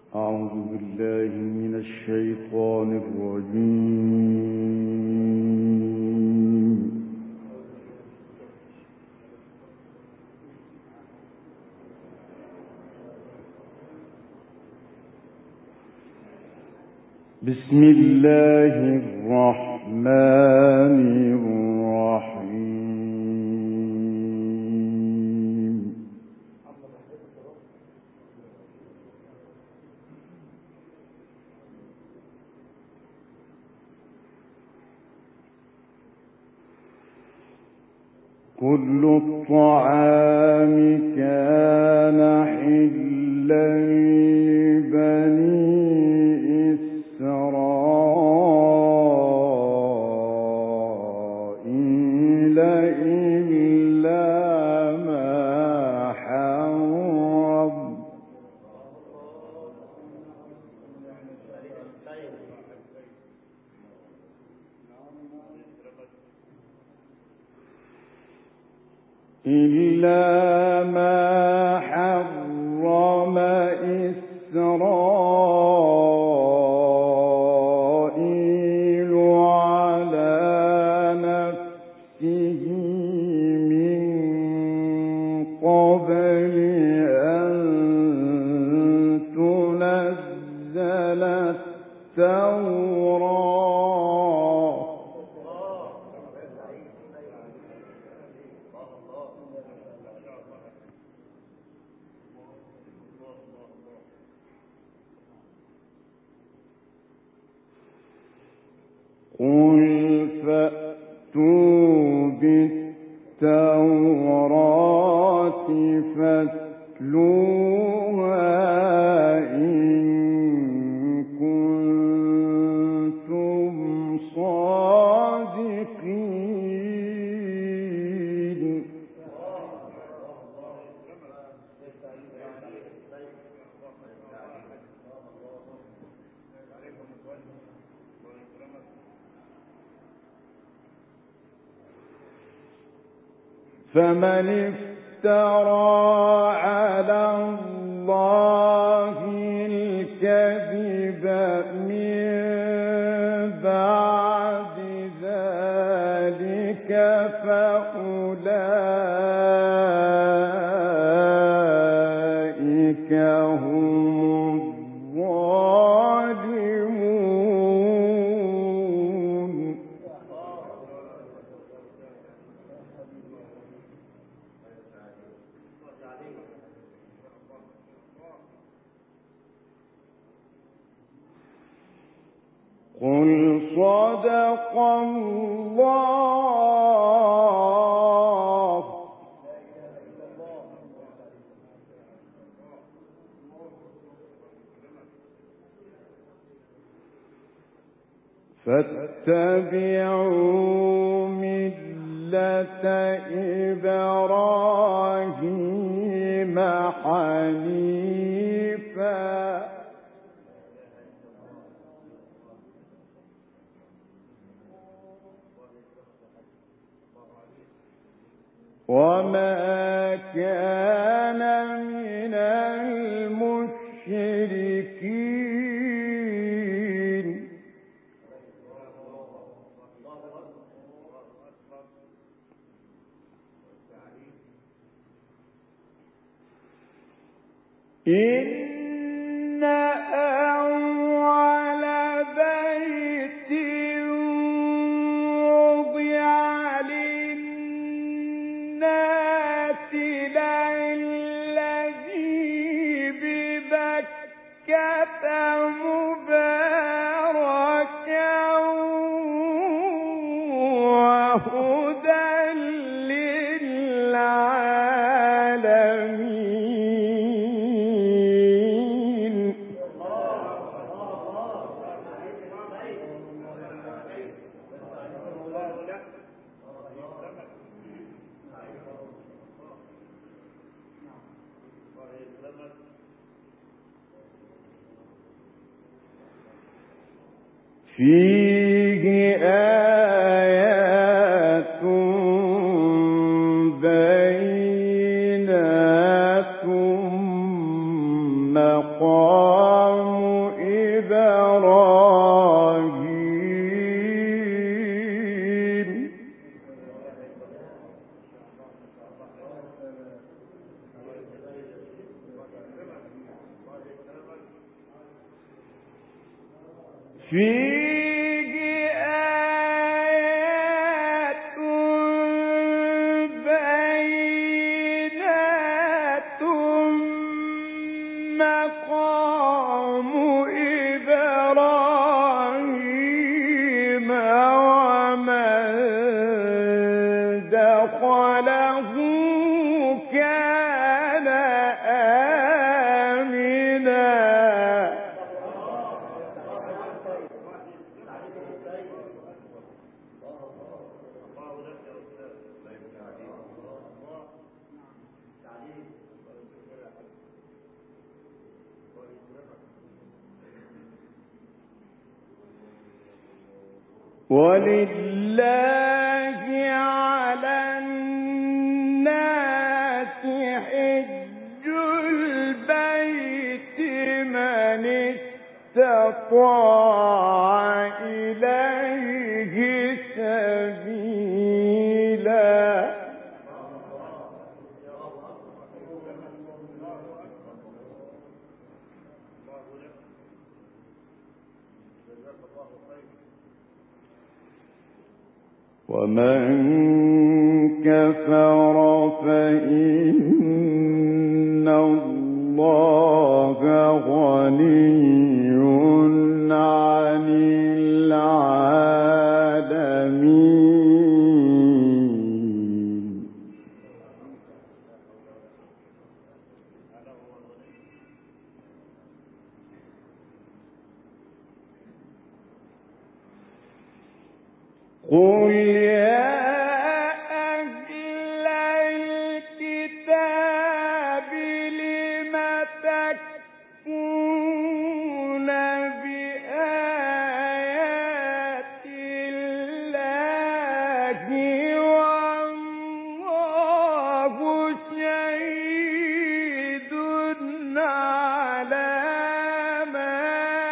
أعوذ بالله من الشيطان الرجيم. بسم الله الرحمن الرحيم. كل الطعام كان حلا لبني إسرائيل إلا ما حرم إسرائيل على نفسه من قبل أن تنزل التوراة. قل فأتوا بالتوراة فاتلوها إن كنتم صادقين. فمن افترى على الله الكذب من بعد ذلك فأولئك هم الظالمون. قل صدق الله. فاتبعوا ملة إبراهيم حنيفا وما كان من المشركين. إن أول بيت وضع للناس للذي ببكة مباركا وهدى للعالمين. فيه آيات بينات مقام فيه آيات بينات مقام إبراهيم ومن دخله كان آمنا. ولله على الناس حج البيت من استطاع إليه سبيلا. ومن كفر فإن الله غني عن العالمين. قل يا أهل الكتاب لم تكفرون بآيات الله والله شهيد على ما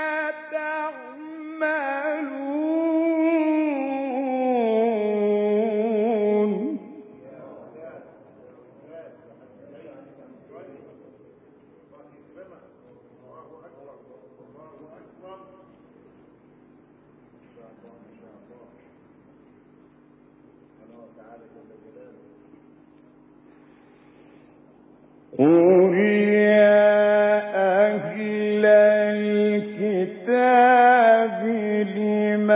تعملون. قل يا أهل الكتاب لم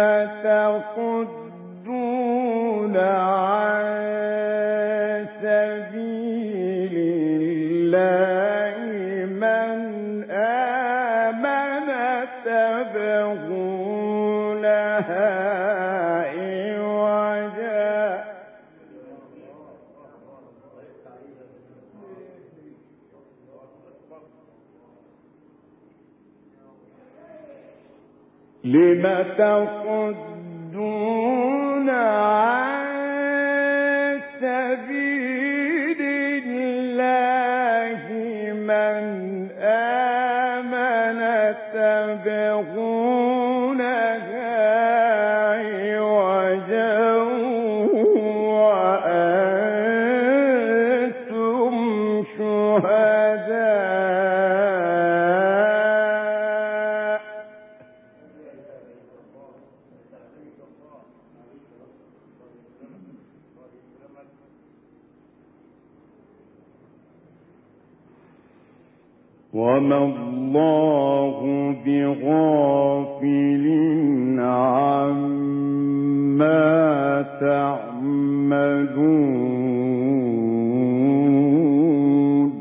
تصدون عن سبيل الله من آمن تبغونها عوجا. لم تصدون عن سبيل الله من آمن تبغونها عوجا وأنتم شهداء. وما الله بغافل عما تعملون.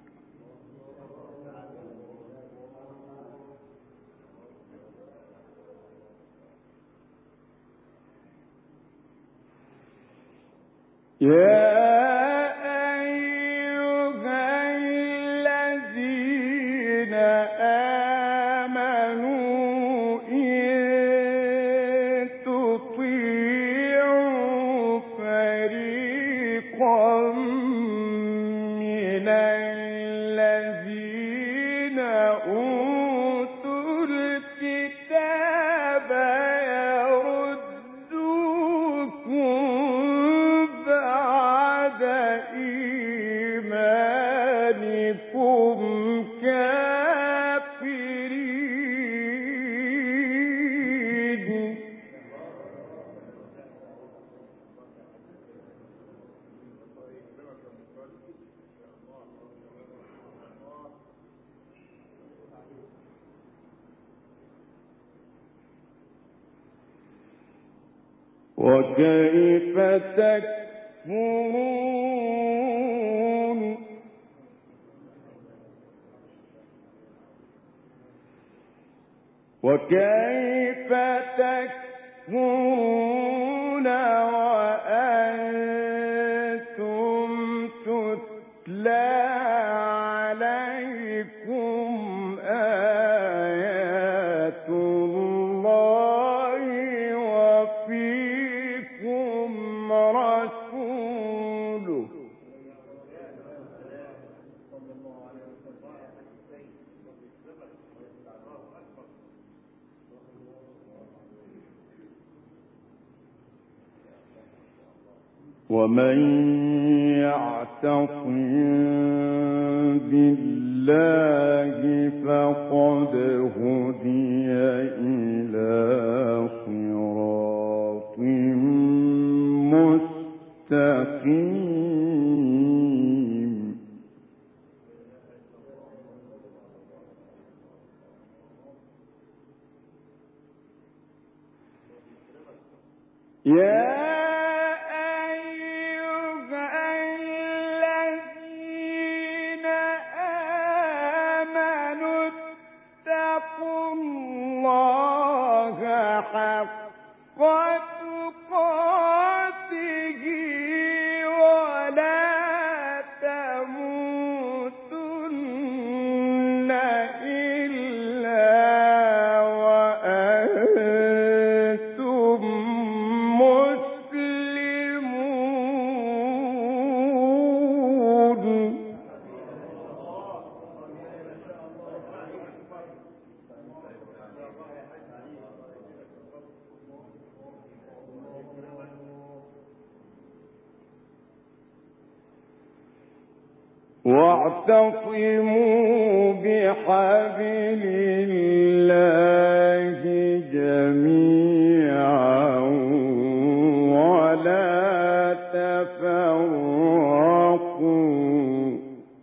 يا يردوكم وكيف تكفرون وكيف تكفرون وأنتم تتلى عليكم آيات الله وفيكم رسوله ومن يعتصم بالله فقد هدي إلى صراط مستقيم يا واعتصموا بحبل الله جميعا ولا تفرقوا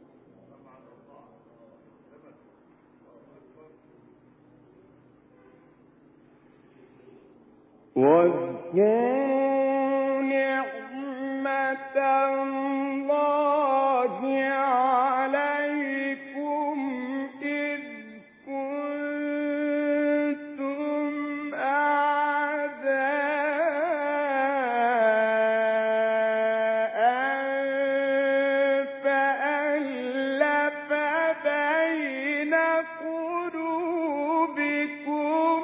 واذكروا نعمة الله عليكم إذ كنتم أعداء فألف بين قلوبكم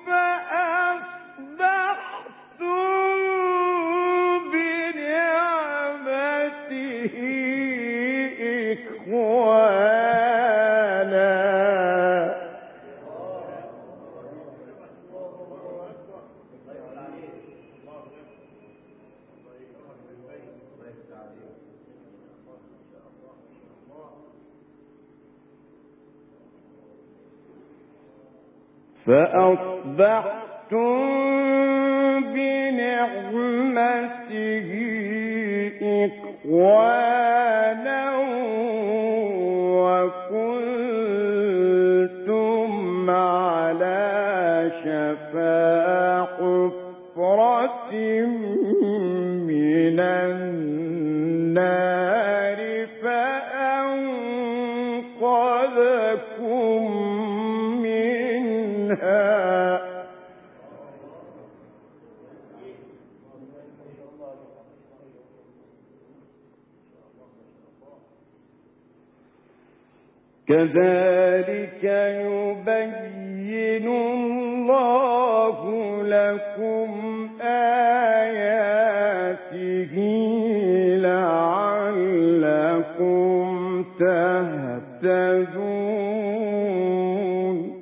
فأصبحتم بنعمته إخوانا فأصبحتم بنعمته إخوانا وكنتم على شفا حفرة من النار فأنقذكم منها كذلك يبين الله لكم آياته لعلكم تهتدون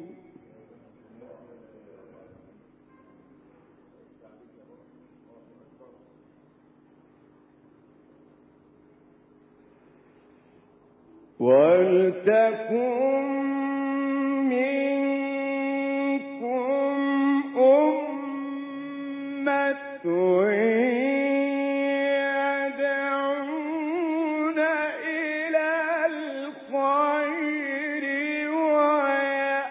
ولتكن منكم أمة يدعون إلى الخير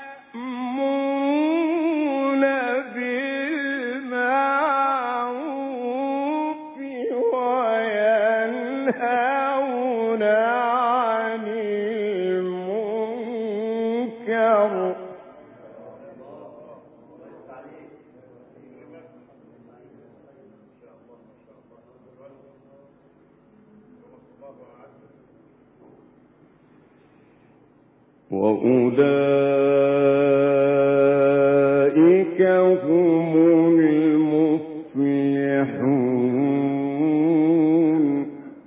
ويأمرون بالمعروف وأولئك هم المفلحون.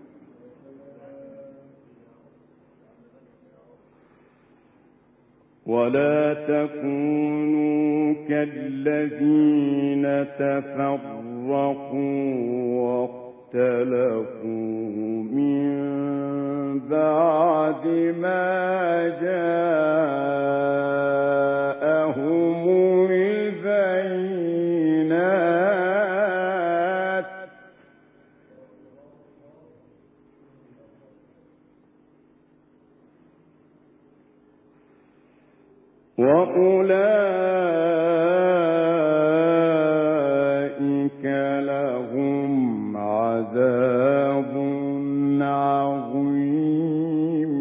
ولا تكونوا كالذين تفرقوا واختلفوا من بعد ما جاءهم البينات وأولئك لهم عذاب عظيم.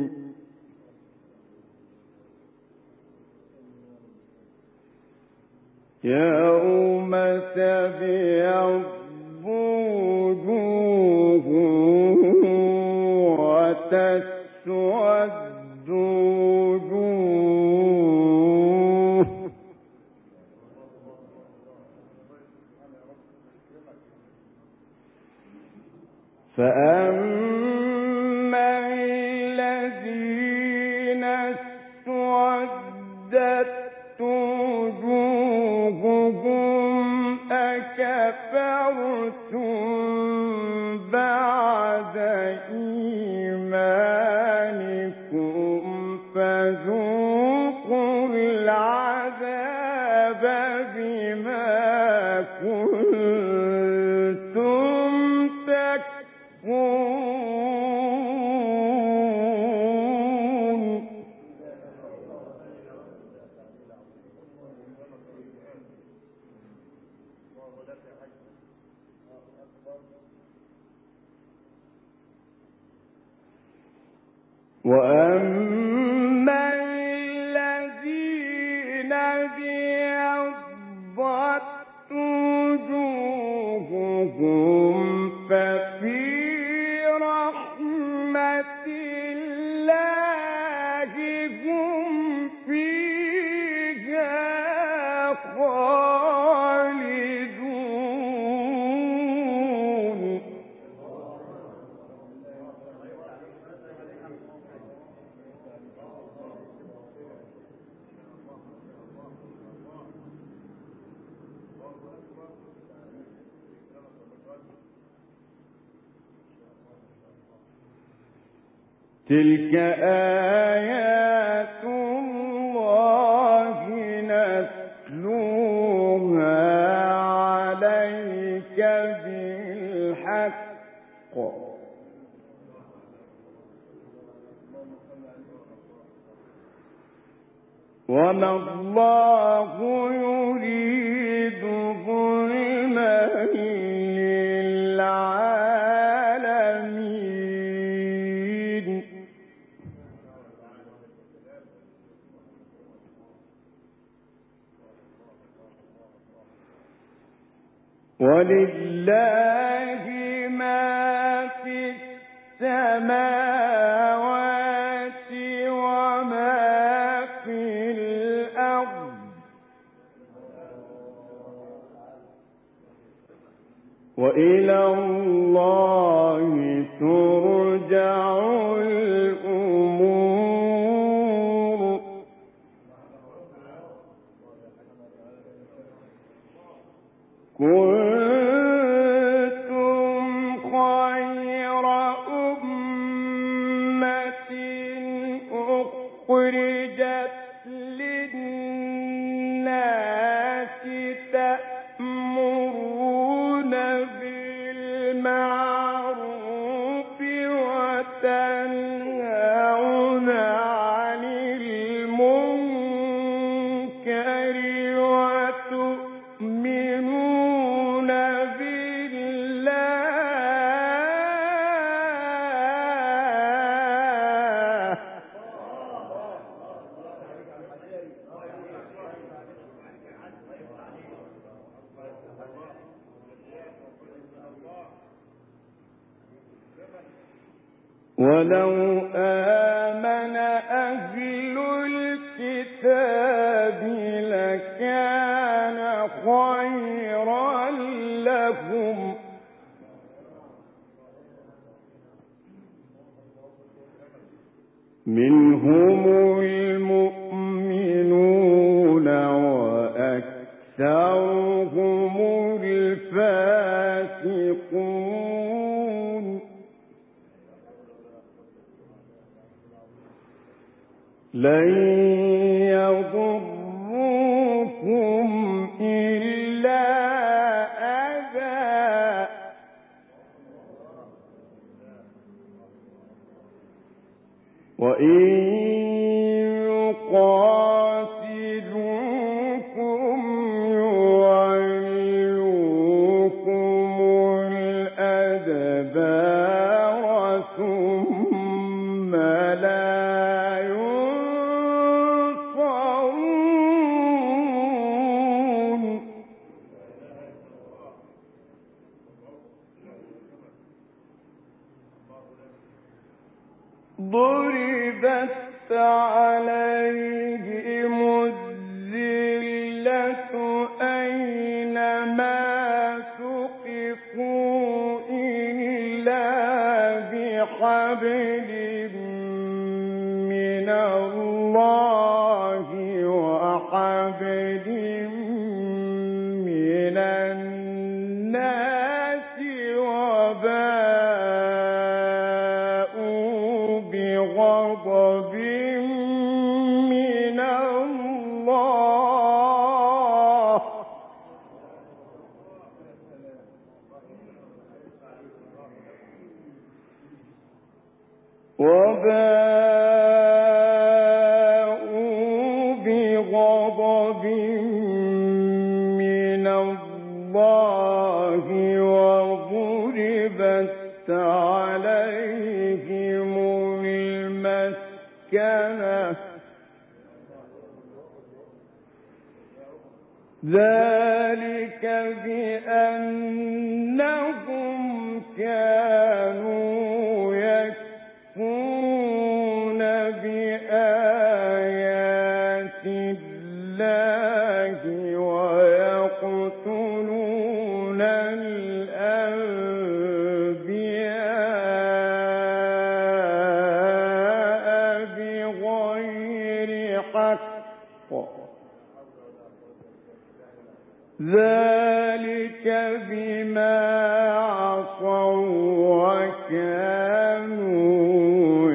يوم تبيض وجوه وتسود وجوه فأما الذين اسودت وجوههم أكفرتم بعد إيمانكم فذوقوا العذاب بما كنتم تكفرون. وأما الذين ابيضت وجوههم ففي رحمة الله هم فيها خالدون. تلك آيات الله نتلوها عليك بالحق وما الله يريد ظلما للعالمين. ولله ما في السماوات وما في الأرض وإلى الله ترجع الأمور. كنتم خير أمة أخرجت للناس تأمرون بالمعروف وتنهون عن المنكر وتؤمنون بالله ولو آمن أهل الكتاب لكان خيرا لكم منهم المؤمنون وأكثرهم الفاسقون لن يضروكم إلا أذى وإن يقاتلوكم يولوكم الأدبار ثم لا ينصرون ضربت عليهم الذلة أينما ثقفوا إلا بحبل من الله وحبل من الناس وباءوا بغضب من الله وضربت عليهم المسكنة ذلك بأنهم كانوا يكفرون بآيات الله ويقتلون الأنبياء بغير حق ذلك بما عصوا وكانوا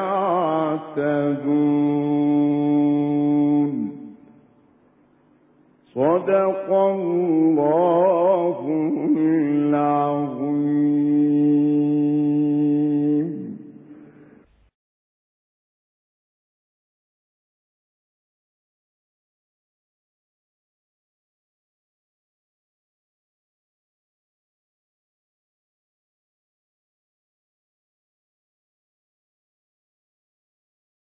يعتدون صدق الله العظيم.